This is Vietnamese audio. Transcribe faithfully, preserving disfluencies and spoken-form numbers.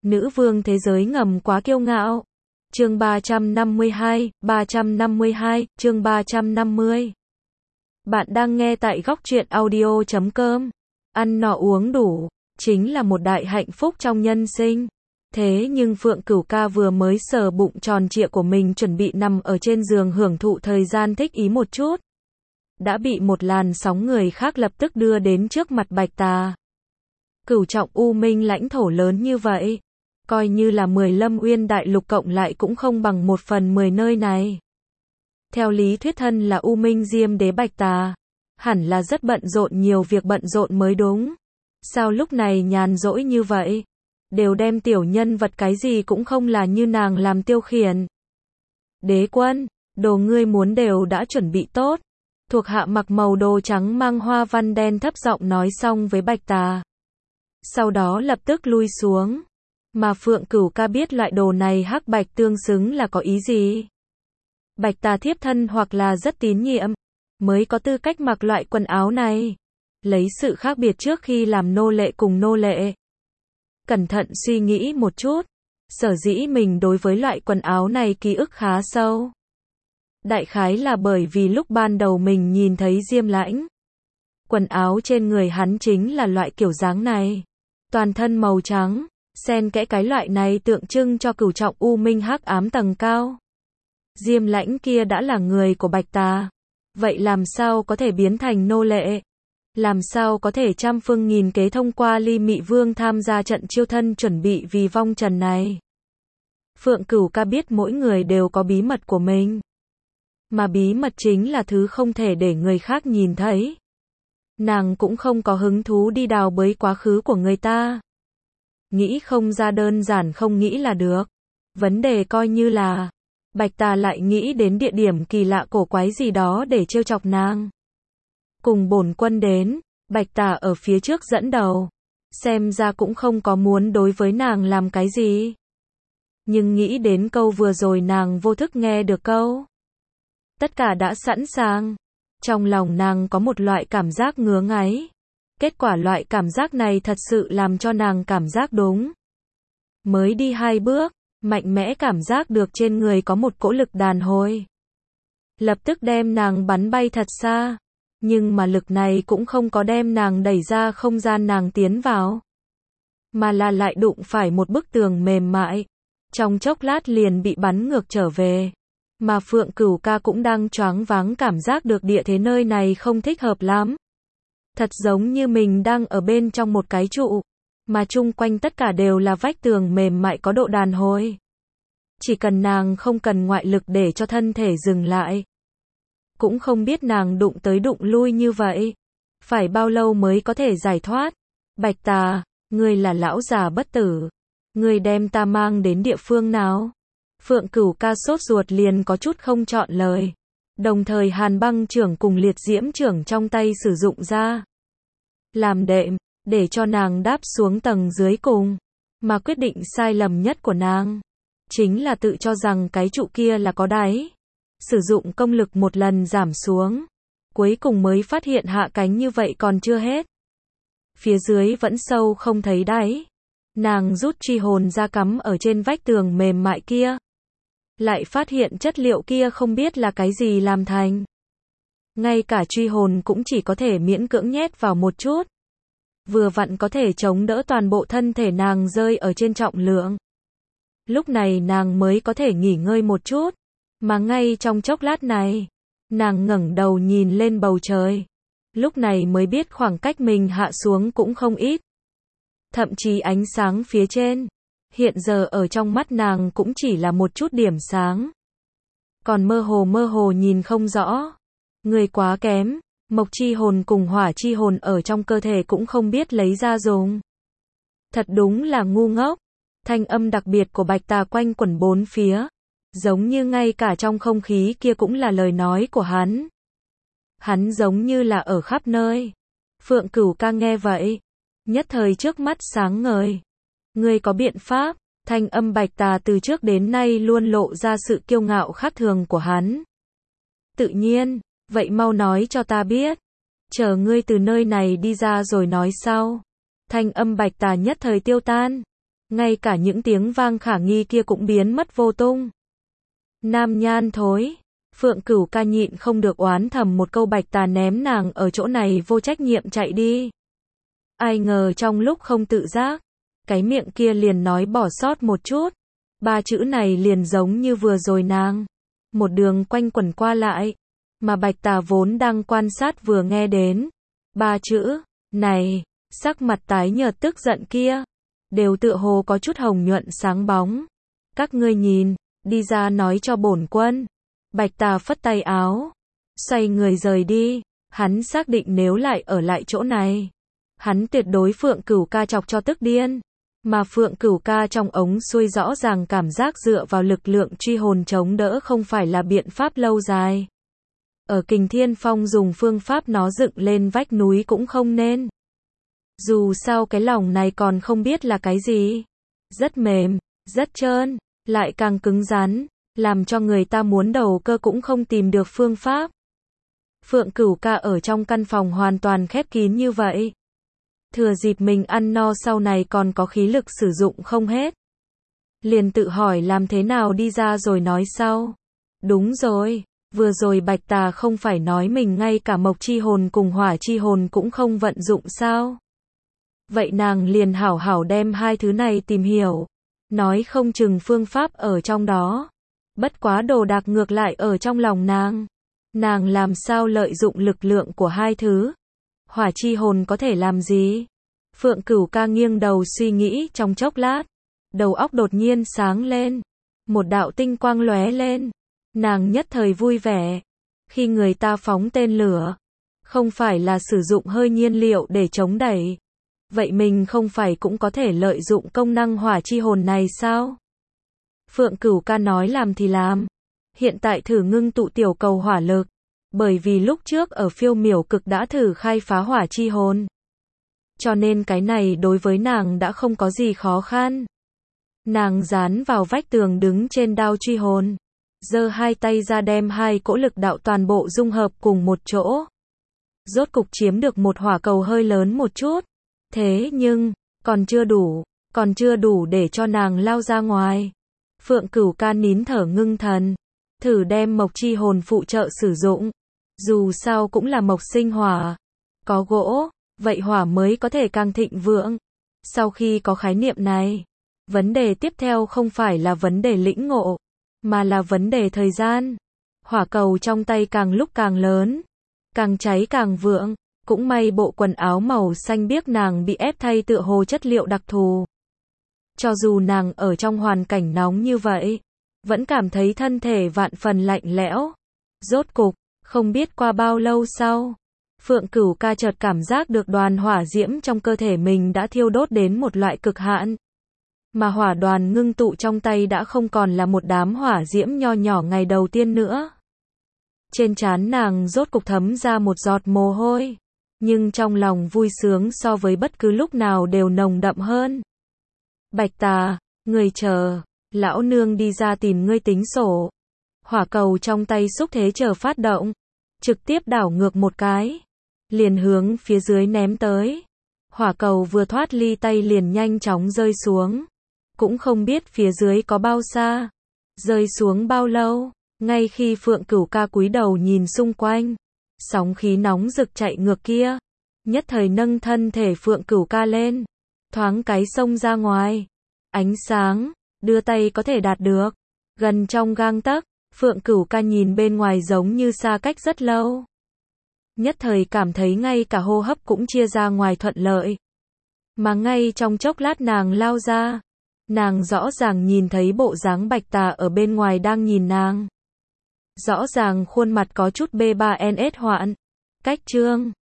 Nữ vương thế giới ngầm quá kiêu ngạo. Chương ba trăm năm mươi hai, ba trăm năm mươi hai, chương ba trăm năm mươi. Bạn đang nghe tại góc truyện audio chấm com. Ăn no uống đủ, chính là một đại hạnh phúc trong nhân sinh. Thế nhưng Phượng Cửu Ca vừa mới sờ bụng tròn trịa của mình chuẩn bị nằm ở trên giường hưởng thụ thời gian thích ý một chút, đã bị một làn sóng người khác lập tức đưa đến trước mặt Bạch Tà. Cửu trọng U Minh lãnh thổ lớn như vậy, coi như là mười Lâm Uyên đại lục cộng lại cũng không bằng một phần mười nơi này. Theo lý thuyết thân là U Minh Diêm Đế Bạch Tà, hẳn là rất bận rộn, nhiều việc bận rộn mới đúng. Sao lúc này nhàn rỗi như vậy? Đều đem tiểu nhân vật cái gì cũng không là như nàng làm tiêu khiển. Đế quân, đồ ngươi muốn đều đã chuẩn bị tốt. Thuộc hạ mặc màu đồ trắng mang hoa văn đen thấp giọng nói xong với Bạch Tà. Sau đó lập tức lui xuống. Mà Phượng Cửu Ca biết loại đồ này hắc bạch tương xứng là có ý gì. Bạch Tà thiếp thân hoặc là rất tín nhiệm, mới có tư cách mặc loại quần áo này. Lấy sự khác biệt trước khi làm nô lệ cùng nô lệ. Cẩn thận suy nghĩ một chút, sở dĩ mình đối với loại quần áo này ký ức khá sâu. Đại khái là bởi vì lúc ban đầu mình nhìn thấy Diêm Lãnh, quần áo trên người hắn chính là loại kiểu dáng này. Toàn thân màu trắng, xen kẽ cái loại này tượng trưng cho cửu trọng U Minh hắc ám tầng cao. Diêm Lãnh kia đã là người của Bạch Tà, vậy làm sao có thể biến thành nô lệ? Làm sao có thể trăm phương nghìn kế thông qua Ly Mị Vương tham gia trận chiêu thân chuẩn bị vì vong trần này? Phượng Cửu Ca biết mỗi người đều có bí mật của mình. Mà bí mật chính là thứ không thể để người khác nhìn thấy. Nàng cũng không có hứng thú đi đào bới quá khứ của người ta. Nghĩ không ra đơn giản không nghĩ là được. Vấn đề coi như là Bạch Tà lại nghĩ đến địa điểm kỳ lạ cổ quái gì đó để trêu chọc nàng. Cùng bổn quân đến, Bạch Tà ở phía trước dẫn đầu. Xem ra cũng không có muốn đối với nàng làm cái gì. Nhưng nghĩ đến câu vừa rồi nàng vô thức nghe được câu. Tất cả đã sẵn sàng. Trong lòng nàng có một loại cảm giác ngứa ngáy. Kết quả loại cảm giác này thật sự làm cho nàng cảm giác đúng. Mới đi hai bước, mạnh mẽ cảm giác được trên người có một cỗ lực đàn hồi. Lập tức đem nàng bắn bay thật xa. Nhưng mà lực này cũng không có đem nàng đẩy ra không gian nàng tiến vào. Mà là lại đụng phải một bức tường mềm mại. Trong chốc lát liền bị bắn ngược trở về. Mà Phượng Cửu Ca cũng đang choáng váng cảm giác được địa thế nơi này không thích hợp lắm. Thật giống như mình đang ở bên trong một cái trụ. Mà chung quanh tất cả đều là vách tường mềm mại có độ đàn hồi. Chỉ cần nàng không cần ngoại lực để cho thân thể dừng lại. Cũng không biết nàng đụng tới đụng lui như vậy. Phải bao lâu mới có thể giải thoát. Bạch Tà, ngươi là lão già bất tử. Ngươi đem ta mang đến địa phương nào? Phượng Cửu Ca sốt ruột liền có chút không chọn lời. Đồng thời Hàn Băng trưởng cùng Liệt Diễm trưởng trong tay sử dụng ra. Làm đệm, để cho nàng đáp xuống tầng dưới cùng. Mà quyết định sai lầm nhất của nàng chính là tự cho rằng cái trụ kia là có đáy. Sử dụng công lực một lần giảm xuống. Cuối cùng mới phát hiện hạ cánh như vậy còn chưa hết. Phía dưới vẫn sâu không thấy đáy. Nàng rút truy hồn ra cắm ở trên vách tường mềm mại kia. Lại phát hiện chất liệu kia không biết là cái gì làm thành. Ngay cả truy hồn cũng chỉ có thể miễn cưỡng nhét vào một chút. Vừa vặn có thể chống đỡ toàn bộ thân thể nàng rơi ở trên trọng lượng. Lúc này nàng mới có thể nghỉ ngơi một chút. Mà ngay trong chốc lát này, nàng ngẩng đầu nhìn lên bầu trời. Lúc này mới biết khoảng cách mình hạ xuống cũng không ít. Thậm chí ánh sáng phía trên, hiện giờ ở trong mắt nàng cũng chỉ là một chút điểm sáng. Còn mơ hồ mơ hồ nhìn không rõ. Người quá kém, mộc chi hồn cùng hỏa chi hồn ở trong cơ thể cũng không biết lấy ra dùng. Thật đúng là ngu ngốc. Thanh âm đặc biệt của Bạch Tà quanh quẩn bốn phía. Giống như ngay cả trong không khí kia cũng là lời nói của hắn. Hắn giống như là ở khắp nơi. Phượng Cửu Ca nghe vậy, nhất thời trước mắt sáng ngời. Ngươi có biện pháp? Thanh âm Bạch Tà từ trước đến nay luôn lộ ra sự kiêu ngạo khác thường của hắn. Tự nhiên, vậy mau nói cho ta biết. Chờ ngươi từ nơi này đi ra rồi nói sau. Thanh âm Bạch Tà nhất thời tiêu tan. ngay cả những tiếng vang khả nghi kia cũng biến mất vô tung. Nam nhan thối. Phượng Cửu ca nhịn không được oán thầm một câu Bạch Tà ném nàng ở chỗ này vô trách nhiệm chạy đi. Ai ngờ trong lúc không tự giác, cái miệng kia liền nói bỏ sót một chút. Ba chữ này liền giống như vừa rồi nàng. Một đường quanh quẩn qua lại. Mà Bạch Tà vốn đang quan sát vừa nghe đến. Ba chữ, này, sắc mặt tái nhợt tức giận kia. Đều tựa hồ có chút hồng nhuận sáng bóng. Các ngươi nhìn, đi ra nói cho bổn quân. Bạch Tà phất tay áo. Xoay người rời đi. Hắn xác định nếu lại ở lại chỗ này. Hắn tuyệt đối Phượng Cửu ca chọc cho tức điên. Mà Phượng Cửu ca trong ống xuôi rõ ràng cảm giác dựa vào lực lượng truy hồn chống đỡ không phải là biện pháp lâu dài. Ở Kình Thiên Phong dùng phương pháp nó dựng lên vách núi cũng không nên. Dù sao cái lòng này còn không biết là cái gì. Rất mềm, rất trơn, lại càng cứng rắn, làm cho người ta muốn đầu cơ cũng không tìm được phương pháp. Phượng Cửu ca ở trong căn phòng hoàn toàn khép kín như vậy. Thừa dịp mình ăn no sau này còn có khí lực sử dụng không hết. Liền tự hỏi làm thế nào đi ra rồi nói sau. Đúng rồi, vừa rồi Bạch Tà không phải nói mình ngay cả mộc chi hồn cùng hỏa chi hồn cũng không vận dụng sao? Vậy nàng liền hảo hảo đem hai thứ này tìm hiểu. Nói không chừng phương pháp ở trong đó. Bất quá đồ đạc ngược lại ở trong lòng nàng. Nàng làm sao lợi dụng lực lượng của hai thứ? Hỏa chi hồn có thể làm gì? Phượng Cửu ca nghiêng đầu suy nghĩ trong chốc lát. Đầu óc đột nhiên sáng lên. Một đạo tinh quang lóe lên. Nàng nhất thời vui vẻ. Khi người ta phóng tên lửa, không phải là sử dụng hơi nhiên liệu để chống đẩy. Vậy mình không phải cũng có thể lợi dụng công năng hỏa chi hồn này sao? Phượng Cửu ca nói làm thì làm. Hiện tại thử ngưng tụ tiểu cầu hỏa lực. Bởi vì lúc trước ở phiêu miểu cực đã thử khai phá hỏa chi hồn. Cho nên cái này đối với nàng đã không có gì khó khăn. Nàng dán vào vách tường đứng trên đao truy hồn. Giơ hai tay ra đem hai cỗ lực đạo toàn bộ dung hợp cùng một chỗ. Rốt cục chiếm được một hỏa cầu hơi lớn một chút. Thế nhưng, còn chưa đủ, còn chưa đủ để cho nàng lao ra ngoài. Phượng Cửu ca nín thở ngưng thần. Thử đem mộc chi hồn phụ trợ sử dụng. Dù sao cũng là mộc sinh hỏa. Có gỗ, vậy hỏa mới có thể càng thịnh vượng. Sau khi có khái niệm này, vấn đề tiếp theo không phải là vấn đề lĩnh ngộ, mà là vấn đề thời gian. Hỏa cầu trong tay càng lúc càng lớn, càng cháy càng vượng. Cũng may bộ quần áo màu xanh biếc nàng bị ép thay tựa hồ chất liệu đặc thù. Cho dù nàng ở trong hoàn cảnh nóng như vậy, vẫn cảm thấy thân thể vạn phần lạnh lẽo. Rốt cục, không biết qua bao lâu sau, Phượng Cửu ca chợt cảm giác được đoàn hỏa diễm trong cơ thể mình đã thiêu đốt đến một loại cực hạn. Mà hỏa đoàn ngưng tụ trong tay đã không còn là một đám hỏa diễm nho nhỏ ngày đầu tiên nữa. Trên trán nàng rốt cục thấm ra một giọt mồ hôi. Nhưng trong lòng vui sướng so với bất cứ lúc nào đều nồng đậm hơn. Bạch Tà, người chờ, lão nương đi ra tìm ngươi tính sổ. Hỏa cầu trong tay xúc thế chờ phát động, trực tiếp đảo ngược một cái, liền hướng phía dưới ném tới. Hỏa cầu vừa thoát ly tay liền nhanh chóng rơi xuống, cũng không biết phía dưới có bao xa, rơi xuống bao lâu. Ngay khi Phượng Cửu ca cúi đầu nhìn xung quanh, sóng khí nóng rực chạy ngược kia, nhất thời nâng thân thể Phượng Cửu ca lên, thoáng cái xông ra ngoài. Ánh sáng, đưa tay có thể đạt được, gần trong gang tấc. Phượng Cửu ca nhìn bên ngoài giống như xa cách rất lâu. Nhất thời cảm thấy ngay cả hô hấp cũng chia ra ngoài thuận lợi. Mà ngay trong chốc lát nàng lao ra, nàng rõ ràng nhìn thấy bộ dáng Bạch Tà ở bên ngoài đang nhìn nàng. Rõ ràng khuôn mặt có chút B ba N S hoạn. Cách chương